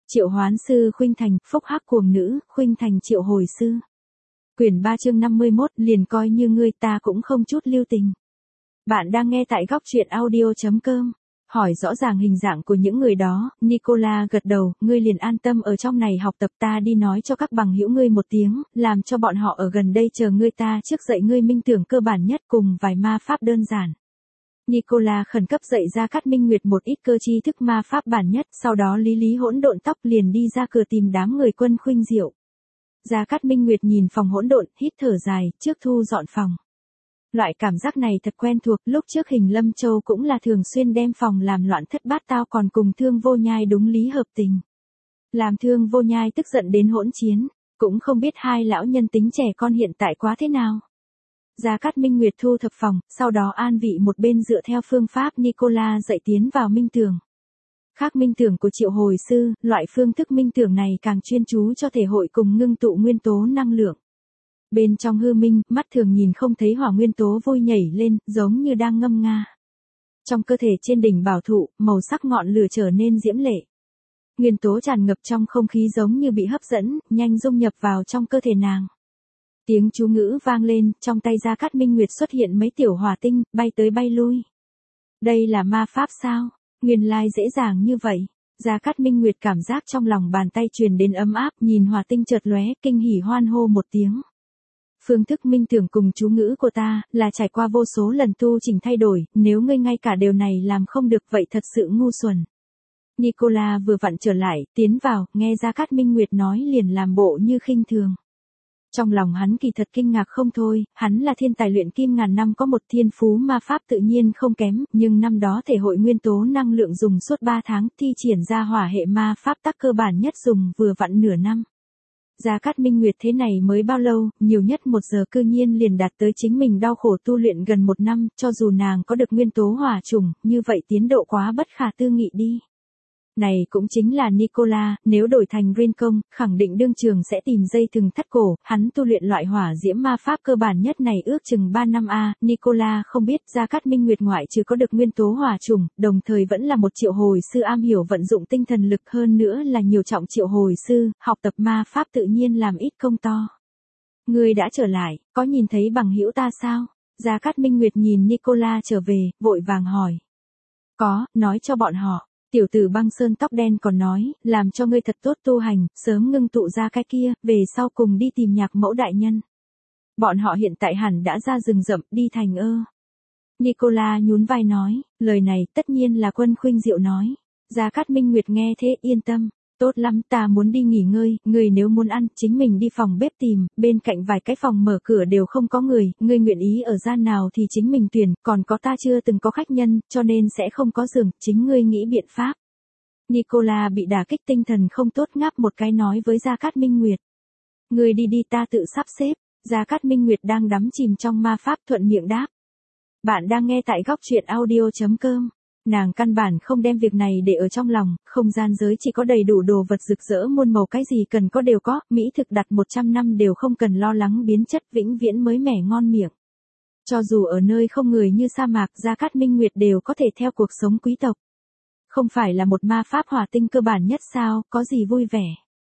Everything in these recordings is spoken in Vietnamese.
Triệu hoán sư khuynh thành, phúc hắc cuồng nữ, khuynh thành triệu hồi sư. Quyển 3 chương 51, liền coi như ngươi ta cũng không chút lưu tình. Bạn đang nghe tại góc truyện audio.com. Hỏi rõ ràng hình dạng của những người đó, Nicola gật đầu, ngươi liền an tâm ở trong này học tập, ta đi nói cho các bằng hữu ngươi một tiếng, làm cho bọn họ ở gần đây chờ ngươi, ta trước dạy ngươi minh tưởng cơ bản nhất cùng vài ma pháp đơn giản. Nicola khẩn cấp dạy Gia Cát Minh Nguyệt một ít cơ tri thức ma pháp bản nhất, sau đó lý hỗn độn tóc liền đi ra cửa tìm đám người Quân Khuynh Diệu. Gia Cát Minh Nguyệt nhìn phòng hỗn độn, hít thở dài, trước thu dọn phòng. Loại cảm giác này thật quen thuộc, lúc trước Hình Lâm Châu cũng là thường xuyên đem phòng làm loạn thất bát tao, còn cùng Thương Vô Nhai đúng lý hợp tình. Làm Thương Vô Nhai tức giận đến hỗn chiến, cũng không biết hai lão nhân tính trẻ con hiện tại quá thế nào. Gia Cát Minh Nguyệt thu thập phòng, sau đó an vị một bên dựa theo phương pháp Nicola dạy tiến vào minh tưởng. Khác minh tưởng của triệu hồi sư, loại phương thức minh tưởng này càng chuyên chú cho thể hội cùng ngưng tụ nguyên tố năng lượng. Bên trong hư minh, mắt thường nhìn không thấy hỏa nguyên tố vui nhảy lên, giống như đang ngâm nga. Trong cơ thể trên đỉnh bảo thụ, màu sắc ngọn lửa trở nên diễm lệ. Nguyên tố tràn ngập trong không khí giống như bị hấp dẫn, nhanh dung nhập vào trong cơ thể nàng. Tiếng chú ngữ vang lên, trong tay Gia Cát Minh Nguyệt xuất hiện mấy tiểu hỏa tinh, bay tới bay lui. Đây là ma pháp sao? Nguyên lai dễ dàng như vậy. Gia Cát Minh Nguyệt cảm giác trong lòng bàn tay truyền đến ấm áp, nhìn hỏa tinh chợt lóe, kinh hỉ hoan hô một tiếng. Phương thức minh tưởng cùng chú ngữ của ta, là trải qua vô số lần tu chỉnh thay đổi, nếu ngươi ngay cả điều này làm không được vậy thật sự ngu xuẩn. Nicola vừa vặn trở lại, tiến vào, nghe Gia Cát Minh Nguyệt nói liền làm bộ như khinh thường. Trong lòng hắn kỳ thật kinh ngạc không thôi, hắn là thiên tài luyện kim ngàn năm có một thiên phú ma pháp tự nhiên không kém, nhưng năm đó thể hội nguyên tố năng lượng dùng suốt 3 tháng, thi triển ra hỏa hệ ma pháp tắc cơ bản nhất dùng vừa vặn nửa năm. Gia Cát Minh Nguyệt thế này mới bao lâu, nhiều nhất 1 giờ cư nhiên liền đạt tới chính mình đau khổ tu luyện gần 1 năm, cho dù nàng có được nguyên tố hỏa trùng, như vậy tiến độ quá bất khả tư nghị đi. Này cũng chính là Nicola, nếu đổi thành Rincon, khẳng định đương trường sẽ tìm dây thừng thắt cổ, hắn tu luyện loại hỏa diễm ma pháp cơ bản nhất này ước chừng 3 năm Nicola không biết Gia Cát Minh Nguyệt ngoại trừ có được nguyên tố hỏa trùng, đồng thời vẫn là một triệu hồi sư am hiểu vận dụng tinh thần lực, hơn nữa là nhiều trọng triệu hồi sư, học tập ma pháp tự nhiên làm ít công to. Ngươi đã trở lại, có nhìn thấy bằng hữu ta sao? Gia Cát Minh Nguyệt nhìn Nicola trở về, vội vàng hỏi. Có, nói cho bọn họ. Tiểu tử Băng Sơn tóc đen còn nói, làm cho ngươi thật tốt tu hành, sớm ngưng tụ ra cái kia, về sau cùng đi tìm Nhạc Mẫu đại nhân. Bọn họ hiện tại hẳn đã ra rừng rậm, đi thành Nicola nhún vai nói, lời này tất nhiên là Quân Khuynh Diệu nói. Gia Cát Minh Nguyệt nghe thế yên tâm, tốt lắm, ta muốn đi nghỉ ngơi, ngươi nếu muốn ăn, chính mình đi phòng bếp tìm, bên cạnh vài cái phòng mở cửa đều không có người, ngươi nguyện ý ở gian nào thì chính mình tuyển, còn có ta chưa từng có khách nhân, cho nên sẽ không có giường, chính ngươi nghĩ biện pháp. Nicola bị đả kích tinh thần không tốt, ngáp một cái nói với Gia Cát Minh Nguyệt. Ngươi đi đi, ta tự sắp xếp. Gia Cát Minh Nguyệt đang đắm chìm trong ma pháp thuận miệng đáp. Bạn đang nghe tại góc truyện audio.com. Nàng căn bản không đem việc này để ở trong lòng, không gian giới chỉ có đầy đủ đồ vật rực rỡ muôn màu, cái gì cần có đều có, mỹ thực đặt 100 năm đều không cần lo lắng biến chất, vĩnh viễn mới mẻ ngon miệng. Cho dù ở nơi không người như sa mạc, Gia Cát Minh Nguyệt đều có thể theo cuộc sống quý tộc. Không phải là một ma pháp hỏa tinh cơ bản nhất sao, có gì vui vẻ.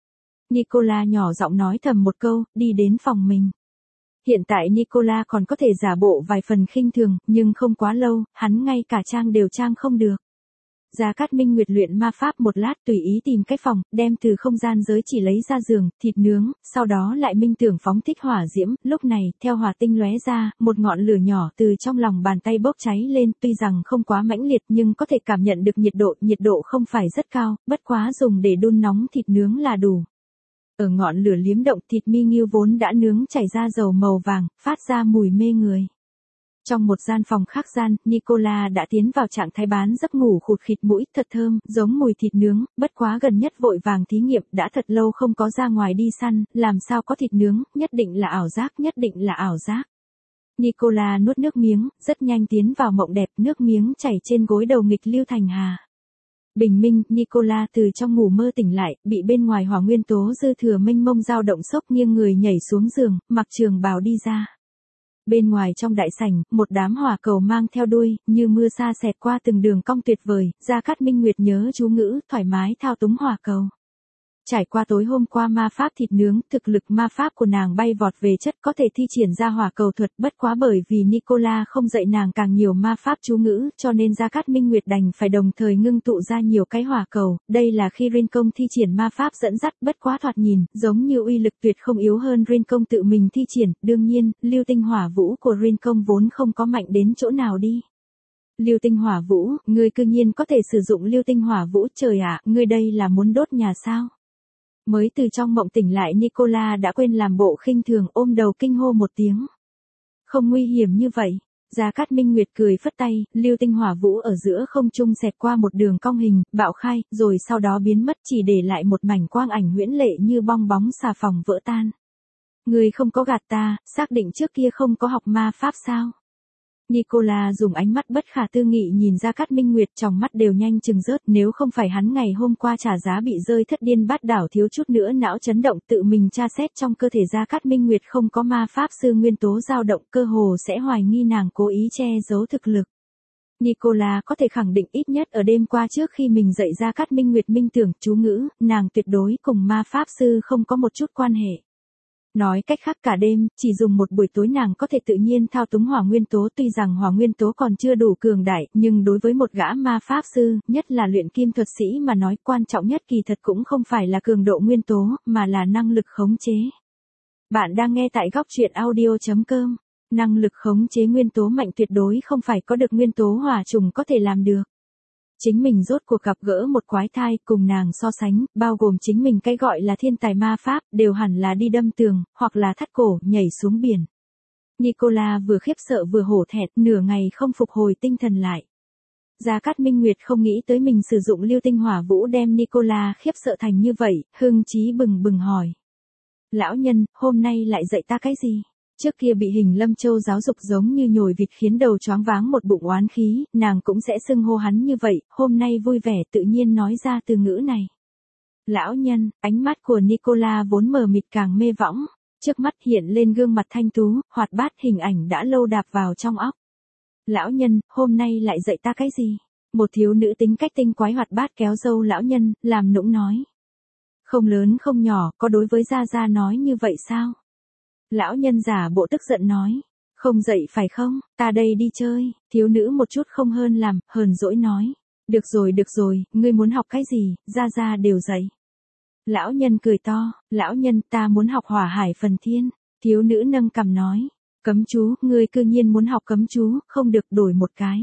Nicola nhỏ giọng nói thầm một câu, đi đến phòng mình. Hiện tại Nicola còn có thể giả bộ vài phần khinh thường, nhưng không quá lâu, hắn ngay cả trang đều trang không được. Gia Cát Minh Nguyệt luyện ma pháp một lát, tùy ý tìm cái phòng, đem từ không gian giới chỉ lấy ra giường, thịt nướng, sau đó lại minh tưởng phóng thích hỏa diễm, lúc này, theo hỏa tinh lóe ra, một ngọn lửa nhỏ từ trong lòng bàn tay bốc cháy lên, tuy rằng không quá mãnh liệt nhưng có thể cảm nhận được nhiệt độ không phải rất cao, bất quá dùng để đun nóng thịt nướng là đủ. Ở ngọn lửa liếm động, thịt mi ngưu vốn đã nướng chảy ra dầu màu vàng, phát ra mùi mê người. Trong một gian phòng khác gian, Nicola đã tiến vào trạng thái bán giấc ngủ khụt khịt mũi, thật thơm, giống mùi thịt nướng, bất quá gần nhất vội vàng thí nghiệm, đã thật lâu không có ra ngoài đi săn, làm sao có thịt nướng, nhất định là ảo giác, nhất định là ảo giác. Nicola nuốt nước miếng, rất nhanh tiến vào mộng đẹp, nước miếng chảy trên gối đầu nghịch lưu thành hà. Bình minh, Nicola từ trong ngủ mơ tỉnh lại, bị bên ngoài hỏa nguyên tố dư thừa mênh mông dao động sốc, nghiêng người nhảy xuống giường, mặc trường bào đi ra. Bên ngoài trong đại sảnh, một đám hỏa cầu mang theo đuôi, như mưa sa xẹt qua từng đường cong tuyệt vời, Gia Cát Minh Nguyệt nhớ chú ngữ, thoải mái thao túng hỏa cầu. Trải qua tối hôm qua ma pháp thịt nướng, thực lực ma pháp của nàng bay vọt về chất, có thể thi triển ra hỏa cầu thuật, bất quá bởi vì Nicola không dạy nàng càng nhiều ma pháp chú ngữ, cho nên Gia Cát Minh Nguyệt đành phải đồng thời ngưng tụ ra nhiều cái hỏa cầu, đây là khi Rincon thi triển ma pháp dẫn dắt, bất quá thoạt nhìn, giống như uy lực tuyệt không yếu hơn Rincon tự mình thi triển, đương nhiên, lưu tinh hỏa vũ của Rincon vốn không có mạnh đến chỗ nào đi. Lưu tinh hỏa vũ, ngươi cư nhiên có thể sử dụng lưu tinh hỏa vũ, trời ạ, ngươi đây là muốn đốt nhà sao? Mới từ trong mộng tỉnh lại Nicola đã quên làm bộ khinh thường, ôm đầu kinh hô một tiếng. Không nguy hiểm như vậy. Gia Cát Minh Nguyệt cười phất tay, lưu tinh hỏa vũ ở giữa không trung xẹt qua một đường cong hình, bạo khai, rồi sau đó biến mất, chỉ để lại một mảnh quang ảnh huyễn lệ như bong bóng xà phòng vỡ tan. Ngươi không có gạt ta, xác định trước kia không có học ma pháp sao? Nicola dùng ánh mắt bất khả tư nghị nhìn Gia Cát Minh Nguyệt, trong mắt đều nhanh chừng rớt, nếu không phải hắn ngày hôm qua trả giá bị rơi thất điên bát đảo thiếu chút nữa não chấn động, tự mình tra xét trong cơ thể Gia Cát Minh Nguyệt không có ma pháp sư nguyên tố dao động, cơ hồ sẽ hoài nghi nàng cố ý che giấu thực lực. Nicola có thể khẳng định ít nhất ở đêm qua trước khi mình dạy Gia Cát Minh Nguyệt minh tưởng chú ngữ, nàng tuyệt đối cùng ma pháp sư không có một chút quan hệ. Nói cách khác cả đêm, chỉ dùng một buổi tối nàng có thể tự nhiên thao túng hỏa nguyên tố, tuy rằng hỏa nguyên tố còn chưa đủ cường đại, nhưng đối với một gã ma pháp sư, nhất là luyện kim thuật sĩ mà nói, quan trọng nhất kỳ thật cũng không phải là cường độ nguyên tố, mà là năng lực khống chế. Bạn đang nghe tại góc truyện audio.com. Năng lực khống chế nguyên tố mạnh tuyệt đối không phải có được nguyên tố hỏa trùng có thể làm được. Chính mình rốt cuộc gặp gỡ một quái thai, cùng nàng so sánh, bao gồm chính mình cái gọi là thiên tài ma pháp, đều hẳn là đi đâm tường, hoặc là thắt cổ, nhảy xuống biển. Nicola vừa khiếp sợ vừa hổ thẹn, nửa ngày không phục hồi tinh thần lại. Gia Cát Minh Nguyệt không nghĩ tới mình sử dụng lưu tinh hỏa vũ đem Nicola khiếp sợ thành như vậy, hưng trí bừng bừng hỏi. Lão nhân, hôm nay lại dạy ta cái gì? Trước kia bị Hình Lâm Châu giáo dục giống như nhồi vịt khiến đầu choáng váng một bụng oán khí, nàng cũng sẽ xưng hô hắn như vậy, hôm nay vui vẻ tự nhiên nói ra từ ngữ này. Lão nhân, ánh mắt của Nicola vốn mờ mịt càng mê võng, trước mắt hiện lên gương mặt thanh tú, hoạt bát, hình ảnh đã lâu đạp vào trong óc. Lão nhân, hôm nay lại dạy ta cái gì? Một thiếu nữ tính cách tinh quái hoạt bát kéo râu lão nhân, làm nũng nói. Không lớn không nhỏ, có đối với Gia Gia nói như vậy sao? Lão nhân giả bộ tức giận nói. Không dậy phải không, ta đây đi chơi, thiếu nữ một chút không hơn làm, hờn dỗi nói. Được rồi, ngươi muốn học cái gì, Gia Gia đều dạy. Lão nhân cười to, lão nhân ta muốn học hỏa hải phần thiên, thiếu nữ nâng cằm nói. Cấm chú, ngươi cư nhiên muốn học cấm chú, không được đổi một cái.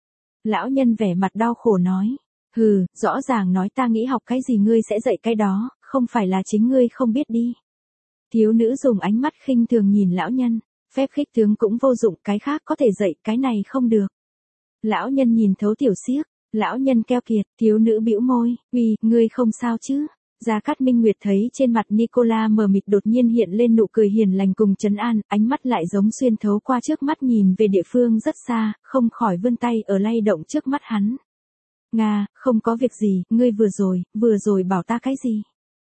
Lão nhân vẻ mặt đau khổ nói. Hừ, rõ ràng nói ta nghĩ học cái gì ngươi sẽ dạy cái đó, không phải là chính ngươi không biết đi. Thiếu nữ dùng ánh mắt khinh thường nhìn lão nhân, phép khích tướng cũng vô dụng, cái khác có thể dạy, cái này không được. Lão nhân nhìn thấu tiểu xiếc, lão nhân keo kiệt, thiếu nữ bĩu môi, uy, ngươi không sao chứ? Gia Cát Minh Nguyệt thấy trên mặt Nicola mờ mịt đột nhiên hiện lên nụ cười hiền lành cùng trấn an, ánh mắt lại giống xuyên thấu qua trước mắt nhìn về địa phương rất xa, không khỏi vươn tay ở lay động trước mắt hắn. Nga, không có việc gì, ngươi vừa rồi bảo ta cái gì?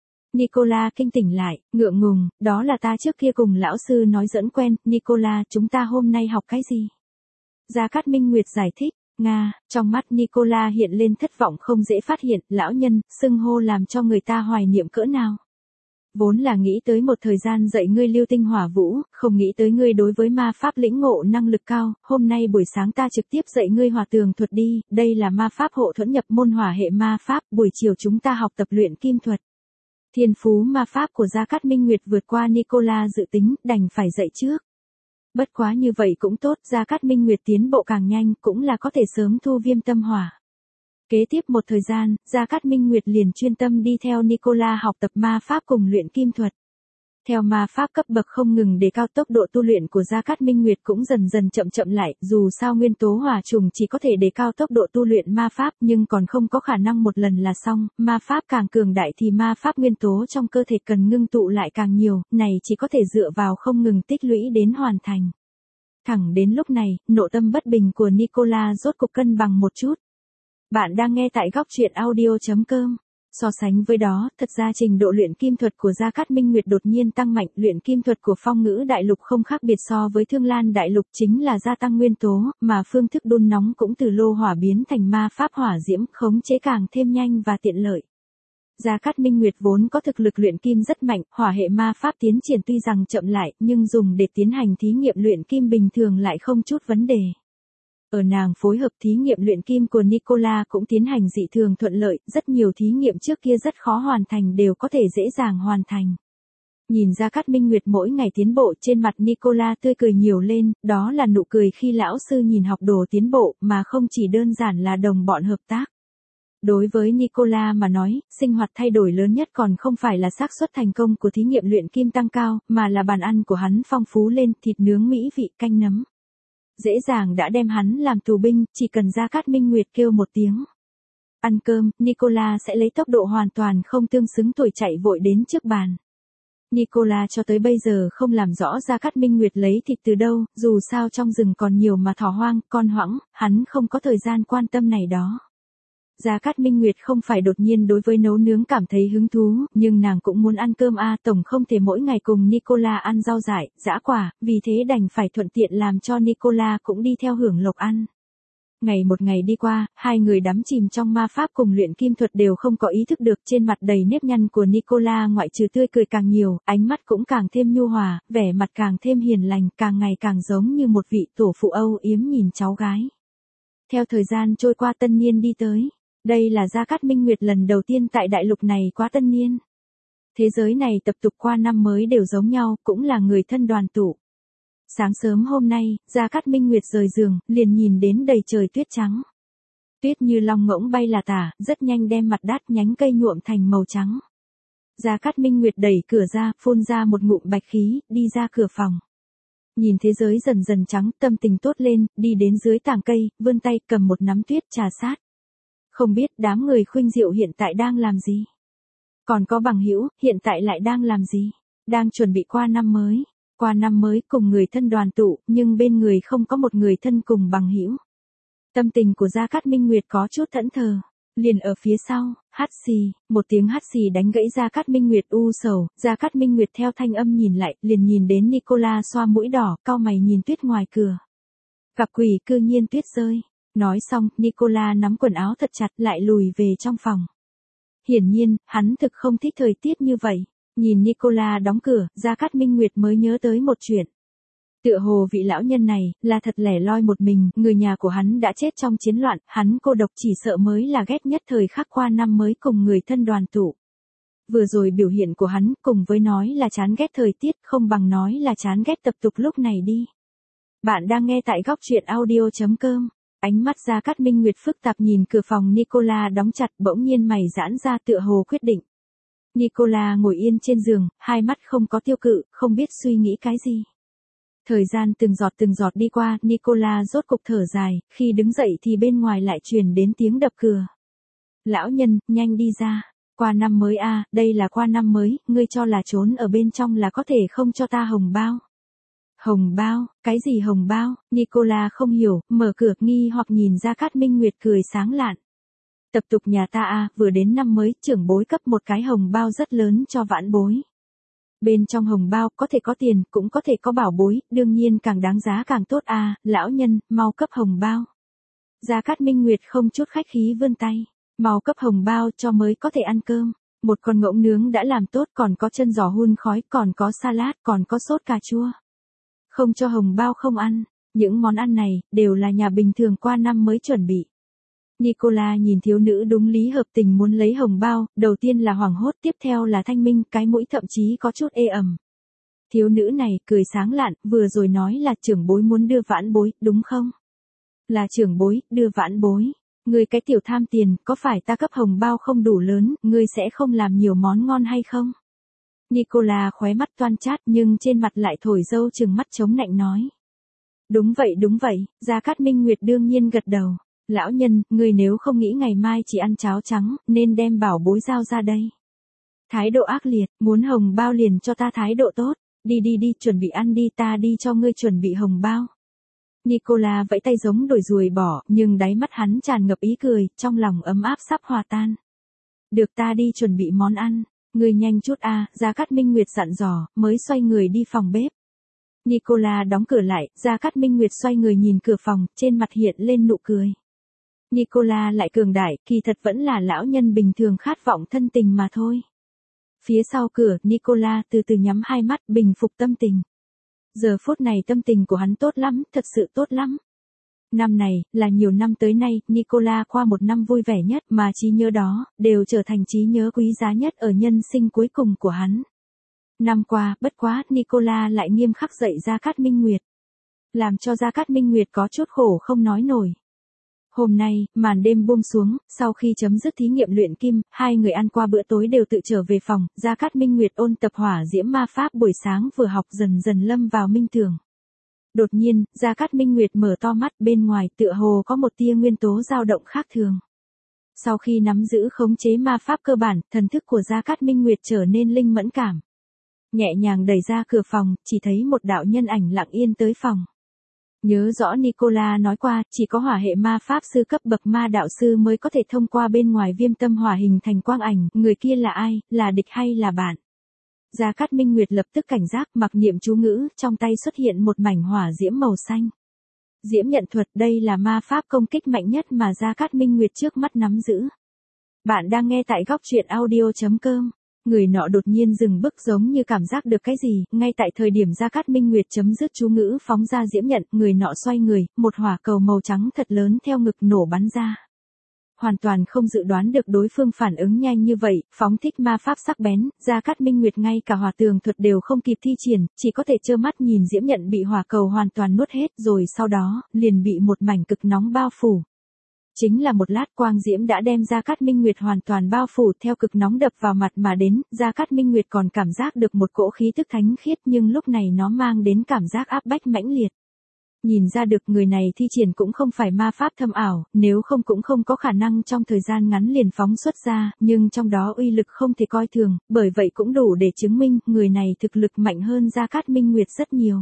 Nicola kinh tỉnh lại, ngượng ngùng, đó là ta trước kia cùng lão sư nói dẫn quen, Nicola, chúng ta hôm nay học cái gì? Gia Cát Minh Nguyệt giải thích, Nga, trong mắt Nicola hiện lên thất vọng không dễ phát hiện, lão nhân, xưng hô làm cho người ta hoài niệm cỡ nào. Vốn là nghĩ tới một thời gian dạy ngươi lưu tinh hỏa vũ, không nghĩ tới ngươi đối với ma pháp lĩnh ngộ năng lực cao, hôm nay buổi sáng ta trực tiếp dạy ngươi hỏa tường thuật đi, đây là ma pháp hộ thuẫn nhập môn hỏa hệ ma pháp, buổi chiều chúng ta học tập luyện kim thuật. Thiên phú ma pháp của Gia Cát Minh Nguyệt vượt qua Nicola dự tính, đành phải dạy trước. Bất quá như vậy cũng tốt, Gia Cát Minh Nguyệt tiến bộ càng nhanh, cũng là có thể sớm thu viêm tâm hỏa. Kế tiếp một thời gian, Gia Cát Minh Nguyệt liền chuyên tâm đi theo Nicola học tập ma pháp cùng luyện kim thuật. Theo ma pháp cấp bậc không ngừng đề cao, tốc độ tu luyện của Gia Cát Minh Nguyệt cũng dần dần chậm lại, dù sao nguyên tố hỏa trùng chỉ có thể đề cao tốc độ tu luyện ma pháp nhưng còn không có khả năng một lần là xong, ma pháp càng cường đại thì ma pháp nguyên tố trong cơ thể cần ngưng tụ lại càng nhiều, này chỉ có thể dựa vào không ngừng tích lũy đến hoàn thành. Thẳng đến lúc này, nội tâm bất bình của Nicola rốt cục cân bằng một chút. Bạn đang nghe tại góc truyện audio.com. So sánh với đó, thật ra trình độ luyện kim thuật của Gia Cát Minh Nguyệt đột nhiên tăng mạnh, luyện kim thuật của Phong Ngữ Đại Lục không khác biệt so với Thương Lan Đại Lục, chính là gia tăng nguyên tố, mà phương thức đun nóng cũng từ lô hỏa biến thành ma pháp hỏa diễm, khống chế càng thêm nhanh và tiện lợi. Gia Cát Minh Nguyệt vốn có thực lực luyện kim rất mạnh, hỏa hệ ma pháp tiến triển tuy rằng chậm lại, nhưng dùng để tiến hành thí nghiệm luyện kim bình thường lại không chút vấn đề. Ở nàng phối hợp thí nghiệm luyện kim của Nicola cũng tiến hành dị thường thuận lợi, rất nhiều thí nghiệm trước kia rất khó hoàn thành đều có thể dễ dàng hoàn thành. Nhìn Gia Cát Minh Nguyệt mỗi ngày tiến bộ, trên mặt Nicola tươi cười nhiều lên, đó là nụ cười khi lão sư nhìn học đồ tiến bộ, mà không chỉ đơn giản là đồng bọn hợp tác. Đối với Nicola mà nói, sinh hoạt thay đổi lớn nhất còn không phải là xác suất thành công của thí nghiệm luyện kim tăng cao, mà là bàn ăn của hắn phong phú lên, thịt nướng mỹ vị, canh nấm. Dễ dàng đã đem hắn làm tù binh, chỉ cần Gia Cát Minh Nguyệt kêu một tiếng. Ăn cơm, Nicola sẽ lấy tốc độ hoàn toàn không tương xứng tuổi chạy vội đến trước bàn. Nicola cho tới bây giờ không làm rõ Gia Cát Minh Nguyệt lấy thịt từ đâu, dù sao trong rừng còn nhiều mà thỏ hoang, con hoãng, hắn không có thời gian quan tâm này đó. Gia Cát Minh Nguyệt không phải đột nhiên đối với nấu nướng cảm thấy hứng thú, nhưng nàng cũng muốn ăn cơm tổng không thể mỗi ngày cùng Nicola ăn rau dại, dã quả, vì thế đành phải thuận tiện làm cho Nicola cũng đi theo hưởng lộc ăn. Ngày một ngày đi qua, hai người đắm chìm trong ma pháp cùng luyện kim thuật đều không có ý thức được, trên mặt đầy nếp nhăn của Nicola ngoại trừ tươi cười càng nhiều, ánh mắt cũng càng thêm nhu hòa, vẻ mặt càng thêm hiền lành, càng ngày càng giống như một vị tổ phụ âu yếm nhìn cháu gái. Theo thời gian trôi qua tân niên đi tới. Đây là Gia Cát Minh Nguyệt lần đầu tiên tại đại lục này quá tân niên. Thế giới này tập tục qua năm mới đều giống nhau, cũng là người thân đoàn tụ. Sáng sớm hôm nay, Gia Cát Minh Nguyệt rời giường, liền nhìn đến đầy trời tuyết trắng. Tuyết như long ngỗng bay là tả, rất nhanh đem mặt đát nhánh cây nhuộm thành màu trắng. Gia Cát Minh Nguyệt đẩy cửa ra, phun ra một ngụm bạch khí, đi ra cửa phòng. Nhìn thế giới dần dần trắng, tâm tình tốt lên, đi đến dưới tàng cây, vươn tay cầm một nắm tuyết trà sát. Không biết đám người Khuynh Diệu hiện tại đang làm gì? Còn có bằng hữu, hiện tại lại đang làm gì? Đang chuẩn bị qua năm mới. Qua năm mới cùng người thân đoàn tụ, nhưng bên người không có một người thân cùng bằng hữu. Tâm tình của Gia Cát Minh Nguyệt có chút thẫn thờ. Liền ở phía sau, hắt xì, một tiếng hắt xì đánh gãy Gia Cát Minh Nguyệt u sầu. Gia Cát Minh Nguyệt theo thanh âm nhìn lại, liền nhìn đến Nicola xoa mũi đỏ, cau mày nhìn tuyết ngoài cửa. Gặp quỷ, cư nhiên tuyết rơi. Nói xong, Nicola nắm quần áo thật chặt lại lùi về trong phòng. Hiển nhiên, hắn thực không thích thời tiết như vậy. Nhìn Nicola đóng cửa, Gia Cát Minh Nguyệt mới nhớ tới một chuyện. Tựa hồ vị lão nhân này, là thật lẻ loi một mình, người nhà của hắn đã chết trong chiến loạn, hắn cô độc chỉ sợ mới là ghét nhất thời khắc qua năm mới cùng người thân đoàn tụ. Vừa rồi biểu hiện của hắn, cùng với nói là chán ghét thời tiết, không bằng nói là chán ghét tập tục lúc này đi. Bạn đang nghe tại góc truyện audio.com. Ánh mắt Gia Cát Minh Nguyệt phức tạp nhìn cửa phòng Nicola đóng chặt, bỗng nhiên mày giãn ra tựa hồ quyết định. Nicola ngồi yên trên giường, hai mắt không có tiêu cự, không biết suy nghĩ cái gì. Thời gian từng giọt đi qua, Nicola rốt cục thở dài, khi đứng dậy thì bên ngoài lại truyền đến tiếng đập cửa. Lão nhân, nhanh đi ra. Qua năm mới đây là qua năm mới, ngươi cho là trốn ở bên trong là có thể không cho ta hồng bao. Hồng bao, cái gì hồng bao? Nicola không hiểu, mở cửa nghi hoặc nhìn Gia Cát Minh Nguyệt cười sáng lạn. Tập tục nhà ta vừa đến năm mới, trưởng bối cấp một cái hồng bao rất lớn cho vãn bối. Bên trong hồng bao có thể có tiền, cũng có thể có bảo bối, đương nhiên càng đáng giá càng tốt lão nhân, mau cấp hồng bao. Gia Cát Minh Nguyệt không chút khách khí vươn tay, mau cấp hồng bao cho mới có thể ăn cơm. Một con ngỗng nướng đã làm tốt, còn có chân giò hun khói, còn có salad, còn có sốt cà chua. Không cho hồng bao không ăn, những món ăn này, đều là nhà bình thường qua năm mới chuẩn bị. Nicola nhìn thiếu nữ đúng lý hợp tình muốn lấy hồng bao, đầu tiên là hoảng hốt, tiếp theo là thanh minh, cái mũi thậm chí có chút ê ẩm. Thiếu nữ này, cười sáng lạn, vừa rồi nói là trưởng bối muốn đưa vãn bối, đúng không? Là trưởng bối, đưa vãn bối. Ngươi cái tiểu tham tiền, có phải ta cấp hồng bao không đủ lớn, ngươi sẽ không làm nhiều món ngon hay không? Nicola khóe mắt toan chát nhưng trên mặt lại thổi dâu trừng mắt chống nạnh nói. Đúng vậy, Gia Cát Minh Nguyệt đương nhiên gật đầu. Lão nhân, ngươi nếu không nghĩ ngày mai chỉ ăn cháo trắng, nên đem bảo bối giao ra đây. Thái độ ác liệt, muốn hồng bao liền cho ta thái độ tốt, đi, chuẩn bị ăn đi, ta đi cho ngươi chuẩn bị hồng bao. Nicola vẫy tay giống đuổi ruồi bỏ, nhưng đáy mắt hắn tràn ngập ý cười, trong lòng ấm áp sắp hòa tan. Được, ta đi chuẩn bị món ăn. Ngươi nhanh chút Gia Cát Minh Nguyệt dặn dò, mới xoay người đi phòng bếp. Nicola đóng cửa lại, Gia Cát Minh Nguyệt xoay người nhìn cửa phòng, trên mặt hiện lên nụ cười. Nicola lại cường đại, kỳ thật vẫn là lão nhân bình thường khát vọng thân tình mà thôi. Phía sau cửa, Nicola từ từ nhắm hai mắt bình phục tâm tình. Giờ phút này tâm tình của hắn tốt lắm, thật sự tốt lắm. Năm này, là nhiều năm tới nay, Nicola qua một năm vui vẻ nhất mà trí nhớ đó, đều trở thành trí nhớ quý giá nhất ở nhân sinh cuối cùng của hắn. Năm qua, bất quá, Nicola lại nghiêm khắc dạy Gia Cát Minh Nguyệt. Làm cho Gia Cát Minh Nguyệt có chút khổ không nói nổi. Hôm nay, màn đêm buông xuống, sau khi chấm dứt thí nghiệm luyện kim, hai người ăn qua bữa tối đều tự trở về phòng, Gia Cát Minh Nguyệt ôn tập hỏa diễm ma pháp buổi sáng vừa học dần dần lâm vào minh tưởng. Đột nhiên, Gia Cát Minh Nguyệt mở to mắt, bên ngoài tựa hồ có một tia nguyên tố dao động khác thường. Sau khi nắm giữ khống chế ma pháp cơ bản, thần thức của Gia Cát Minh Nguyệt trở nên linh mẫn cảm. Nhẹ nhàng đẩy ra cửa phòng, chỉ thấy một đạo nhân ảnh lặng yên tới phòng. Nhớ rõ Nicola nói qua, chỉ có hỏa hệ ma pháp sư cấp bậc ma đạo sư mới có thể thông qua bên ngoài viêm tâm hỏa hình thành quang ảnh, người kia là ai, là địch hay là bạn? Gia Cát Minh Nguyệt lập tức cảnh giác, mặc niệm chú ngữ, trong tay xuất hiện một mảnh hỏa diễm màu xanh. Diễm nhận thuật, đây là ma pháp công kích mạnh nhất mà Gia Cát Minh Nguyệt trước mắt nắm giữ. Bạn đang nghe tại góc truyện audio.com. Người nọ đột nhiên dừng bước giống như cảm giác được cái gì, ngay tại thời điểm Gia Cát Minh Nguyệt chấm dứt chú ngữ phóng ra diễm nhận, người nọ xoay người, một hỏa cầu màu trắng thật lớn theo ngực nổ bắn ra. Hoàn toàn không dự đoán được đối phương phản ứng nhanh như vậy, phóng thích ma pháp sắc bén, Gia Cát Minh Nguyệt ngay cả hỏa tường thuật đều không kịp thi triển, chỉ có thể trơ mắt nhìn diễm nhận bị hỏa cầu hoàn toàn nuốt hết rồi sau đó, liền bị một mảnh cực nóng bao phủ. Chính là một lát quang diễm đã đem Gia Cát Minh Nguyệt hoàn toàn bao phủ theo cực nóng đập vào mặt mà đến, Gia Cát Minh Nguyệt còn cảm giác được một cỗ khí tức thánh khiết nhưng lúc này nó mang đến cảm giác áp bách mãnh liệt. Nhìn ra được người này thi triển cũng không phải ma pháp thâm ảo, nếu không cũng không có khả năng trong thời gian ngắn liền phóng xuất ra, nhưng trong đó uy lực không thể coi thường, bởi vậy cũng đủ để chứng minh người này thực lực mạnh hơn Gia Cát Minh Nguyệt rất nhiều.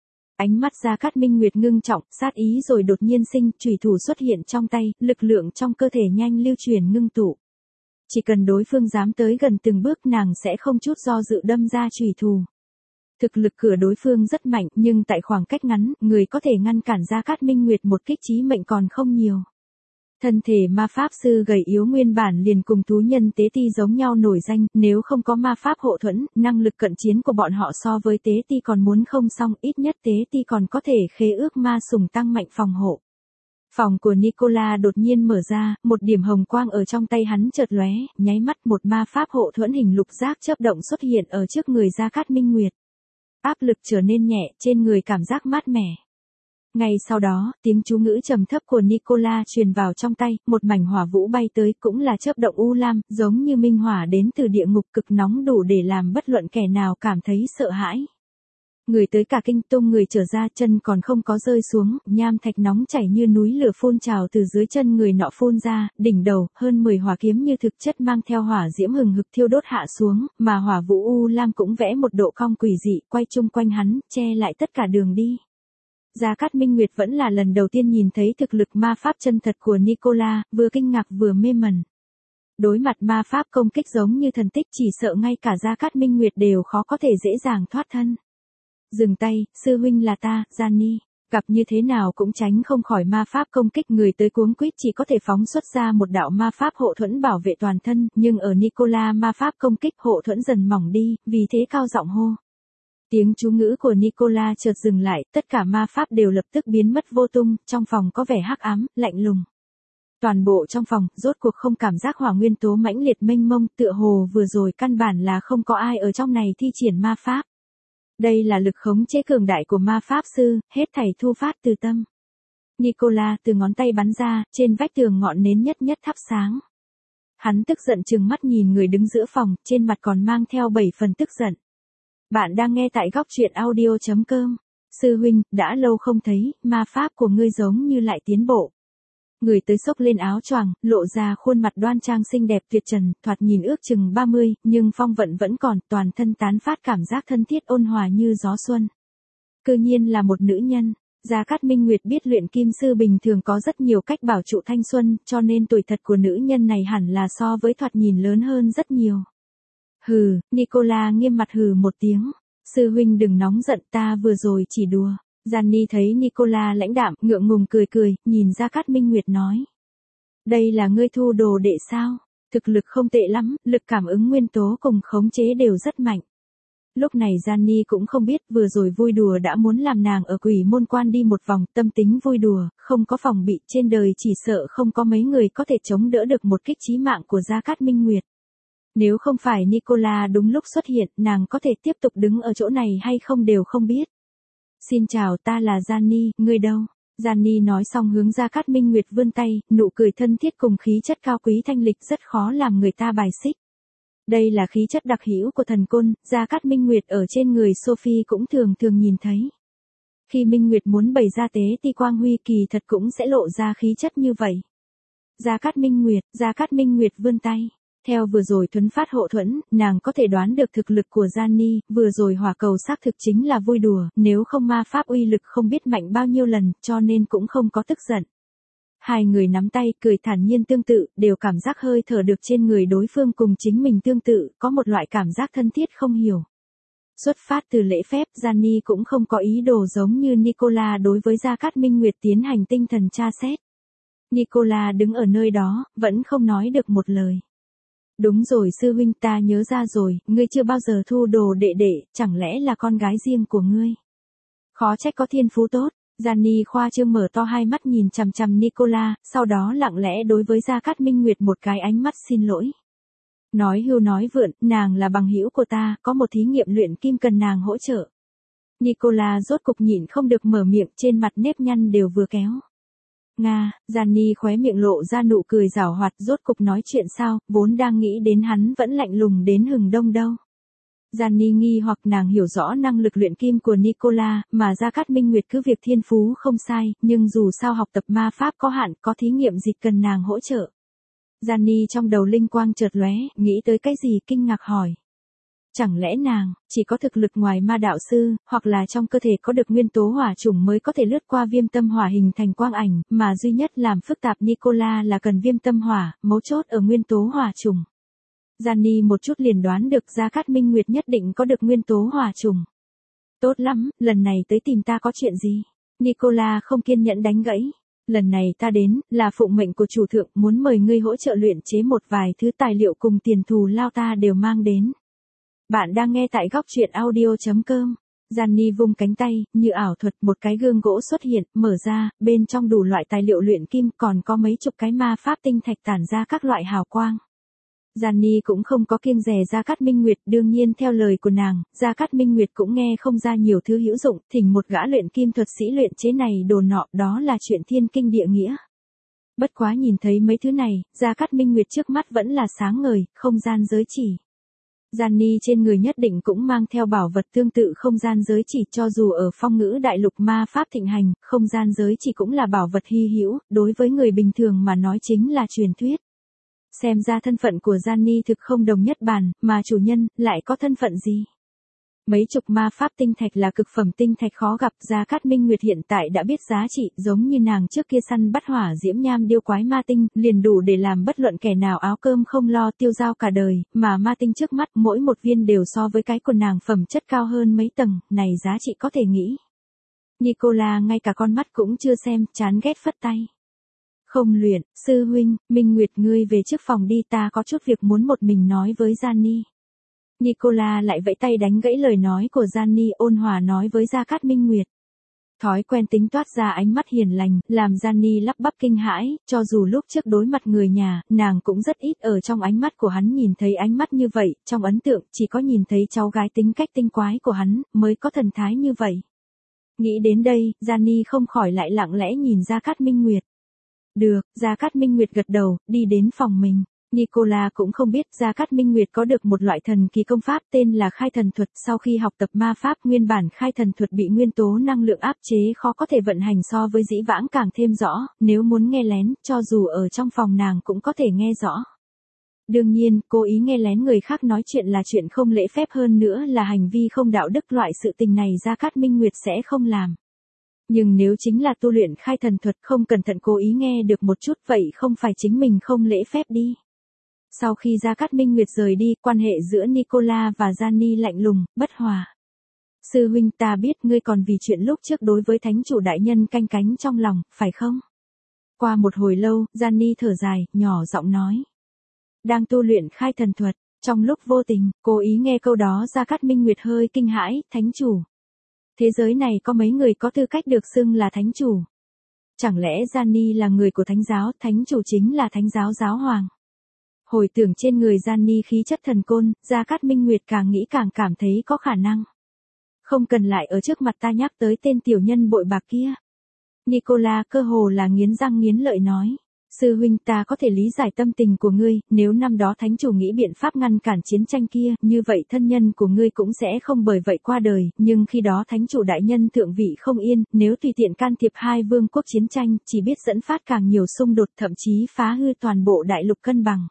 Ánh mắt Gia Cát Minh Nguyệt ngưng trọng, sát ý rồi đột nhiên sinh, chủy thủ xuất hiện trong tay, lực lượng trong cơ thể nhanh lưu chuyển ngưng tụ. Chỉ cần đối phương dám tới gần từng bước nàng sẽ không chút do dự đâm ra chủy thủ. Thực lực của đối phương rất mạnh nhưng tại khoảng cách ngắn, người có thể ngăn cản Gia Cát Minh Nguyệt một kích chí mệnh còn không nhiều. Thân thể ma pháp sư gầy yếu nguyên bản liền cùng thú nhân tế ti giống nhau nổi danh, nếu không có ma pháp hộ thuẫn, năng lực cận chiến của bọn họ so với tế ti còn muốn không xong, ít nhất tế ti còn có thể khế ước ma sủng tăng mạnh phòng hộ. Phòng của Nicola đột nhiên mở ra, một điểm hồng quang ở trong tay hắn chợt lóe, nháy mắt một ma pháp hộ thuẫn hình lục giác chớp động xuất hiện ở trước người Gia Cát Minh Nguyệt. Áp lực trở nên nhẹ, trên người cảm giác mát mẻ. Ngay sau đó, tiếng chú ngữ trầm thấp của Nicola truyền vào trong tay, một mảnh hỏa vũ bay tới, cũng là chớp động u lam, giống như minh hỏa đến từ địa ngục cực nóng đủ để làm bất luận kẻ nào cảm thấy sợ hãi. Người tới cả kinh tung người trở ra, chân còn không có rơi xuống, nham thạch nóng chảy như núi lửa phun trào từ dưới chân người nọ phun ra, đỉnh đầu, hơn 10 hỏa kiếm như thực chất mang theo hỏa diễm hừng hực thiêu đốt hạ xuống, mà hỏa vũ u lam cũng vẽ một độ cong quỷ dị, quay chung quanh hắn, che lại tất cả đường đi. Gia Cát Minh Nguyệt vẫn là lần đầu tiên nhìn thấy thực lực ma pháp chân thật của Nicola, vừa kinh ngạc vừa mê mẩn. Đối mặt ma pháp công kích giống như thần tích, chỉ sợ ngay cả Gia Cát Minh Nguyệt đều khó có thể dễ dàng thoát thân. Dừng tay, sư huynh là ta, Gianni. Gặp như thế nào cũng tránh không khỏi ma pháp công kích, người tới cuống quýt chỉ có thể phóng xuất ra một đạo ma pháp hộ thuẫn bảo vệ toàn thân, nhưng ở Nicola ma pháp công kích hộ thuẫn dần mỏng đi, vì thế cao giọng hô. Tiếng chú ngữ của Nicola chợt dừng lại, tất cả ma pháp đều lập tức biến mất vô tung, trong phòng có vẻ hắc ám, lạnh lùng. Toàn bộ trong phòng, rốt cuộc không cảm giác hỏa nguyên tố mãnh liệt mênh mông, tựa hồ vừa rồi căn bản là không có ai ở trong này thi triển ma pháp. Đây là lực khống chế cường đại của ma pháp sư, hết thảy thu phát từ tâm. Nicola từ ngón tay bắn ra, trên vách tường ngọn nến nhất nhất thắp sáng. Hắn tức giận trừng mắt nhìn người đứng giữa phòng, trên mặt còn mang theo 7 phần tức giận. Bạn đang nghe tại góc truyện audio.com. Sư huynh, đã lâu không thấy, ma pháp của ngươi giống như lại tiến bộ. Người tới xốc lên áo choàng, lộ ra khuôn mặt đoan trang xinh đẹp tuyệt trần, thoạt nhìn ước chừng 30, nhưng phong vận vẫn còn, toàn thân tán phát cảm giác thân thiết ôn hòa như gió xuân. Cư nhiên là một nữ nhân. Gia Cát Minh Nguyệt biết luyện kim sư bình thường có rất nhiều cách bảo trụ thanh xuân, cho nên tuổi thật của nữ nhân này hẳn là so với thoạt nhìn lớn hơn rất nhiều. Hừ, Nicola nghiêm mặt hừ một tiếng. Sư huynh đừng nóng giận, ta vừa rồi chỉ đùa. Gianni thấy Nicola lãnh đạm, ngượng ngùng cười cười, nhìn Gia Cát Minh Nguyệt nói. Đây là ngươi thu đồ đệ sao? Thực lực không tệ lắm, lực cảm ứng nguyên tố cùng khống chế đều rất mạnh. Lúc này Gianni cũng không biết vừa rồi vui đùa đã muốn làm nàng ở quỷ môn quan đi một vòng, tâm tính vui đùa, không có phòng bị, trên đời chỉ sợ không có mấy người có thể chống đỡ được một kích chí mạng của Gia Cát Minh Nguyệt. Nếu không phải Nicola đúng lúc xuất hiện, nàng có thể tiếp tục đứng ở chỗ này hay không đều không biết. Xin chào, ta là Gianni, ngươi đâu? Gianni nói xong hướng Gia Cát Minh Nguyệt vươn tay, nụ cười thân thiết cùng khí chất cao quý thanh lịch rất khó làm người ta bài xích. Đây là khí chất đặc hữu của thần côn, Gia Cát Minh Nguyệt ở trên người Sophie cũng thường thường nhìn thấy. Khi Minh Nguyệt muốn bày ra tế ti quang huy kỳ thật cũng sẽ lộ ra khí chất như vậy. Gia Cát Minh Nguyệt vươn tay. Theo vừa rồi thuấn phát hộ thuẫn, nàng có thể đoán được thực lực của Gianni, vừa rồi hỏa cầu xác thực chính là vui đùa, nếu không ma pháp uy lực không biết mạnh bao nhiêu lần, cho nên cũng không có tức giận. Hai người nắm tay, cười thản nhiên tương tự, đều cảm giác hơi thở được trên người đối phương cùng chính mình tương tự, có một loại cảm giác thân thiết không hiểu. Xuất phát từ lễ phép, Gianni cũng không có ý đồ giống như Nicola đối với Gia Cát Minh Nguyệt tiến hành tinh thần tra xét. Nicola đứng ở nơi đó, vẫn không nói được một lời. Đúng rồi sư huynh, ta nhớ ra rồi, ngươi chưa bao giờ thu đồ đệ đệ, chẳng lẽ là con gái riêng của ngươi? Khó trách có thiên phú tốt. Gianni khoa trương mở to hai mắt nhìn chằm chằm Nicola, sau đó lặng lẽ đối với Gia Cát Minh Nguyệt một cái ánh mắt xin lỗi. Nói hưu nói vượn, nàng là bằng hữu của ta, có một thí nghiệm luyện kim cần nàng hỗ trợ. Nicola rốt cục nhịn không được mở miệng, trên mặt nếp nhăn đều vừa kéo. Nga, Gianni khóe miệng lộ ra nụ cười giảo hoạt, rốt cục nói chuyện sao, vốn đang nghĩ đến hắn vẫn lạnh lùng đến hừng đông đâu. Gianni nghi hoặc nàng hiểu rõ năng lực luyện kim của Nicola, mà Gia Cát Minh Nguyệt cứ việc thiên phú không sai, nhưng dù sao học tập ma pháp có hạn, có thí nghiệm gì cần nàng hỗ trợ. Gianni trong đầu linh quang chợt lóe, nghĩ tới cái gì kinh ngạc hỏi. Chẳng lẽ nàng, chỉ có thực lực ngoài ma đạo sư, hoặc là trong cơ thể có được nguyên tố hỏa chủng mới có thể lướt qua viêm tâm hỏa hình thành quang ảnh, mà duy nhất làm phức tạp Nicola là cần viêm tâm hỏa, mấu chốt ở nguyên tố hỏa chủng. Gianni một chút liền đoán được Gia Cát Minh Nguyệt nhất định có được nguyên tố hỏa chủng. Tốt lắm, lần này tới tìm ta có chuyện gì? Nicola không kiên nhẫn đánh gãy. Lần này ta đến, là phụng mệnh của chủ thượng, muốn mời ngươi hỗ trợ luyện chế một vài thứ tài liệu cùng tiền thù lao ta đều mang đến. Bạn đang nghe tại góc truyện audio.com. Gianni vung cánh tay, như ảo thuật, một cái gương gỗ xuất hiện, mở ra, bên trong đủ loại tài liệu luyện kim, còn có mấy chục cái ma pháp tinh thạch tản ra các loại hào quang. Gianni cũng không có kiêng dè Gia Cát Minh Nguyệt, đương nhiên theo lời của nàng, Gia Cát Minh Nguyệt cũng nghe không ra nhiều thứ hữu dụng, thỉnh một gã luyện kim thuật sĩ luyện chế này đồ nọ, đó là chuyện thiên kinh địa nghĩa. Bất quá nhìn thấy mấy thứ này, Gia Cát Minh Nguyệt trước mắt vẫn là sáng ngời, không gian giới chỉ. Gianni trên người nhất định cũng mang theo bảo vật tương tự không gian giới chỉ, cho dù ở phong ngữ đại lục ma pháp thịnh hành, không gian giới chỉ cũng là bảo vật hy hữu, đối với người bình thường mà nói chính là truyền thuyết. Xem ra thân phận của Gianni thực không đồng nhất bàn, mà chủ nhân, lại có thân phận gì? Mấy chục ma pháp tinh thạch là cực phẩm tinh thạch khó gặp, Gia Cát Minh Nguyệt hiện tại đã biết giá trị, giống như nàng trước kia săn bắt hỏa diễm nham điêu quái ma tinh, liền đủ để làm bất luận kẻ nào áo cơm không lo tiêu dao cả đời, mà ma tinh trước mắt mỗi một viên đều so với cái của nàng phẩm chất cao hơn mấy tầng, này giá trị có thể nghĩ. Nicola ngay cả con mắt cũng chưa xem, chán ghét phất tay. Không luyện, sư huynh, Minh Nguyệt ngươi về trước phòng đi, ta có chút việc muốn một mình nói với Gianni. Nicola lại vẫy tay đánh gãy lời nói của Gianni, ôn hòa nói với Gia Cát Minh Nguyệt. Thói quen tính toát ra ánh mắt hiền lành, làm Gianni lắp bắp kinh hãi, cho dù lúc trước đối mặt người nhà, nàng cũng rất ít ở trong ánh mắt của hắn nhìn thấy ánh mắt như vậy, trong ấn tượng chỉ có nhìn thấy cháu gái tính cách tinh quái của hắn, mới có thần thái như vậy. Nghĩ đến đây, Gianni không khỏi lại lặng lẽ nhìn Gia Cát Minh Nguyệt. Được, Gia Cát Minh Nguyệt gật đầu, đi đến phòng mình. Nicola cũng không biết Gia Cát Minh Nguyệt có được một loại thần kỳ công pháp tên là khai thần thuật, sau khi học tập ma pháp nguyên bản khai thần thuật bị nguyên tố năng lượng áp chế khó có thể vận hành so với dĩ vãng càng thêm rõ, nếu muốn nghe lén, cho dù ở trong phòng nàng cũng có thể nghe rõ. Đương nhiên, cố ý nghe lén người khác nói chuyện là chuyện không lễ phép, hơn nữa là hành vi không đạo đức, loại sự tình này Gia Cát Minh Nguyệt sẽ không làm. Nhưng nếu chính là tu luyện khai thần thuật không cẩn thận cố ý nghe được một chút, vậy không phải chính mình không lễ phép đi. Sau khi Gia Cát Minh Nguyệt rời đi, quan hệ giữa Nicola và Gianni lạnh lùng, bất hòa. Sư huynh, ta biết ngươi còn vì chuyện lúc trước đối với thánh chủ đại nhân canh cánh trong lòng, phải không? Qua một hồi lâu, Gianni thở dài, nhỏ giọng nói. Đang tu luyện khai thần thuật, trong lúc vô tình, cố ý nghe câu đó Gia Cát Minh Nguyệt hơi kinh hãi, thánh chủ. Thế giới này có mấy người có tư cách được xưng là thánh chủ? Chẳng lẽ Gianni là người của thánh giáo, thánh chủ chính là thánh giáo giáo hoàng? Hồi tưởng trên người Gianni khí chất thần côn, Gia Cát Minh Nguyệt càng nghĩ càng cảm thấy có khả năng. Không cần lại ở trước mặt ta nhắc tới tên tiểu nhân bội bạc kia. Nicola cơ hồ là nghiến răng nghiến lợi nói. Sư huynh, ta có thể lý giải tâm tình của ngươi, nếu năm đó thánh chủ nghĩ biện pháp ngăn cản chiến tranh kia, như vậy thân nhân của ngươi cũng sẽ không bởi vậy qua đời, nhưng khi đó thánh chủ đại nhân thượng vị không yên, nếu tùy tiện can thiệp hai vương quốc chiến tranh, chỉ biết dẫn phát càng nhiều xung đột, thậm chí phá hư toàn bộ đại lục cân bằng.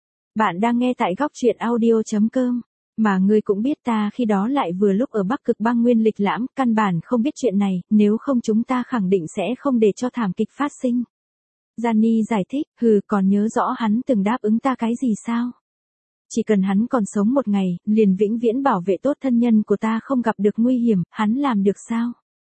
Bạn đang nghe tại góc truyện audio.com. Mà ngươi cũng biết ta khi đó lại vừa lúc ở Bắc Cực băng nguyên lịch lãm, căn bản không biết chuyện này, nếu không chúng ta khẳng định sẽ không để cho thảm kịch phát sinh. Gianni giải thích, còn nhớ rõ hắn từng đáp ứng ta cái gì sao? Chỉ cần hắn còn sống một ngày, liền vĩnh viễn bảo vệ tốt thân nhân của ta không gặp được nguy hiểm, hắn làm được sao?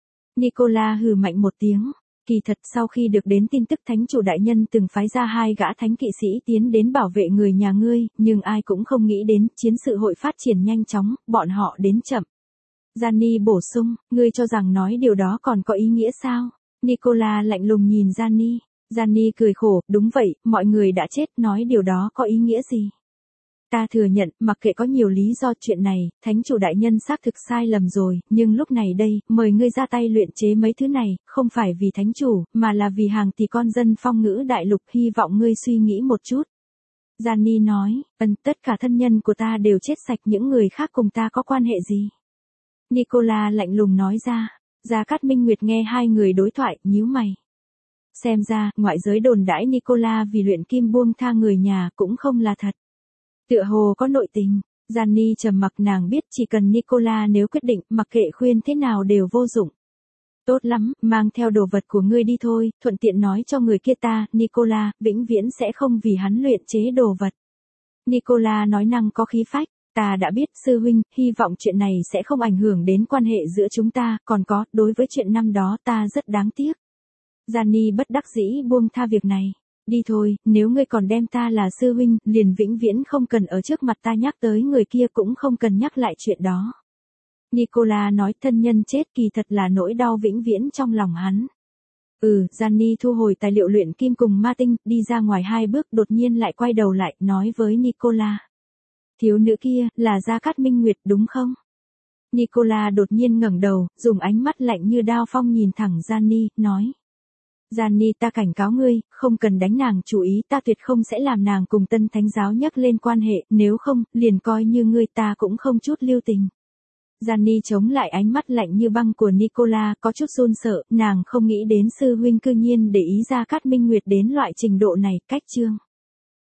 Nicola hừ mạnh một tiếng. Kỳ thật sau khi được đến tin tức thánh chủ đại nhân từng phái ra 2 gã thánh kỵ sĩ tiến đến bảo vệ người nhà ngươi, nhưng ai cũng không nghĩ đến chiến sự hội phát triển nhanh chóng, bọn họ đến chậm. Gianni bổ sung, ngươi cho rằng nói điều đó còn có ý nghĩa sao? Nicola lạnh lùng nhìn Gianni. Gianni cười khổ, đúng vậy, mọi người đã chết, nói điều đó có ý nghĩa gì? Ta thừa nhận, mặc kệ có nhiều lý do chuyện này, thánh chủ đại nhân xác thực sai lầm rồi, nhưng lúc này đây, mời ngươi ra tay luyện chế mấy thứ này, không phải vì thánh chủ, mà là vì hàng tỷ con dân phong ngữ đại lục, hy vọng ngươi suy nghĩ một chút. Gianni nói, tất cả thân nhân của ta đều chết sạch, những người khác cùng ta có quan hệ gì? Nicola lạnh lùng nói ra. Gia Cát Minh Nguyệt nghe hai người đối thoại, nhíu mày. Xem ra, ngoại giới đồn đãi Nicola vì luyện kim buông tha người nhà cũng không là thật. Tựa hồ có nội tình. Gianni trầm mặc, nàng biết chỉ cần Nicola nếu quyết định, mặc kệ khuyên thế nào đều vô dụng. Tốt lắm, mang theo đồ vật của ngươi đi thôi, thuận tiện nói cho người kia ta, Nicola, vĩnh viễn sẽ không vì hắn luyện chế đồ vật. Nicola nói năng có khí phách, ta đã biết sư huynh, hy vọng chuyện này sẽ không ảnh hưởng đến quan hệ giữa chúng ta, còn có, đối với chuyện năm đó ta rất đáng tiếc. Gianni bất đắc dĩ buông tha việc này. Đi thôi, nếu ngươi còn đem ta là sư huynh, liền vĩnh viễn không cần ở trước mặt ta nhắc tới người kia, cũng không cần nhắc lại chuyện đó. Nicola nói thân nhân chết kỳ thật là nỗi đau vĩnh viễn trong lòng hắn. Gianni thu hồi tài liệu luyện kim cùng ma tinh, đi ra ngoài 2 bước, đột nhiên lại quay đầu lại, nói với Nicola. Thiếu nữ kia, là Gia Cát Minh Nguyệt đúng không? Nicola đột nhiên ngẩng đầu, dùng ánh mắt lạnh như đao phong nhìn thẳng Gianni, nói. Gianni, ta cảnh cáo ngươi, không cần đánh nàng chủ ý, ta tuyệt không sẽ làm nàng cùng Tân Thánh giáo nhắc lên quan hệ, nếu không, liền coi như ngươi, ta cũng không chút lưu tình. Gianni chống lại ánh mắt lạnh như băng của Nicola, có chút run sợ, nàng không nghĩ đến sư huynh cư nhiên để ý Gia Cát Minh Nguyệt đến loại trình độ này, cách chương.